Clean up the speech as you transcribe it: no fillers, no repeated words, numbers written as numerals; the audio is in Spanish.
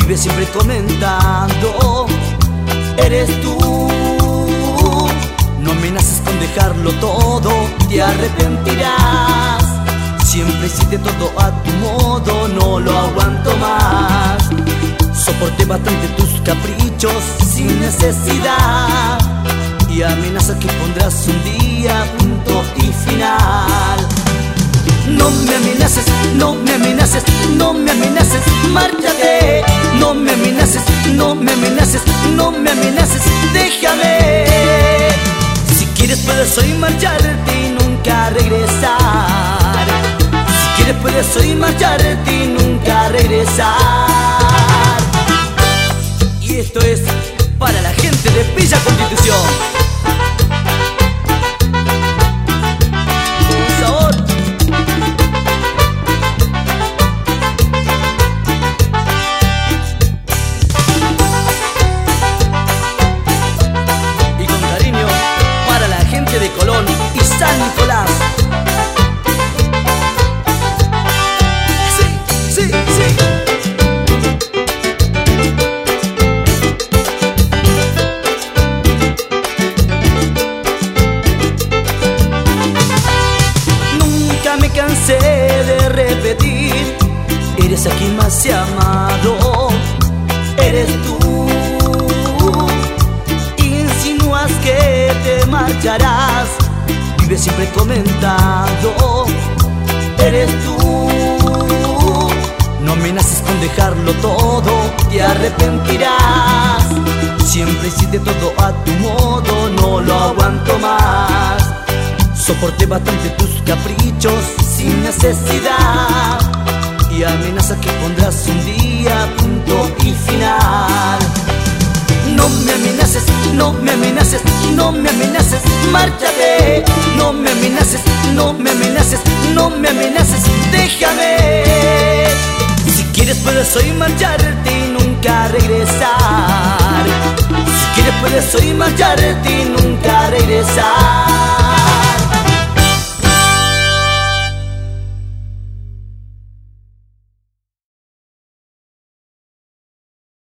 vive siempre comentando. Eres tú. No amenaces con dejarlo todo, te arrepentirás. Siempre hiciste todo a tu modo, no lo aguanto más. Soporté bastante tus caprichos sin necesidad, y amenazas que pondrás un día punto y final. No me amenaces, no me amenaces, no me amenaces, márchate. No me amenaces, no me amenaces, no me amenaces, déjame. Si quieres puedes hoy marcharte y nunca regresar. Si quieres puedes hoy marcharte y nunca regresar. Y esto es para la gente de Villa Constitución. De Colón y San Nicolás. Sí, sí, sí. Nunca me cansé de repetir, eres a quien más he amado. Eres tú. Insinúas que te marcharás, vive siempre comentando. Eres tú. No amenaces con dejarlo todo, te arrepentirás. Siempre hiciste todo a tu modo, no lo aguanto más. Soporté bastante tus caprichos sin necesidad, y amenazas que pondrás un día punto y final. No me amenaces, no me amenaces, no me amenaces, márchate. No me amenaces, no me amenaces, no me amenaces, déjame. Si quieres puedes hoy marcharte y nunca regresar. Si quieres puedes hoy marcharte y nunca regresar.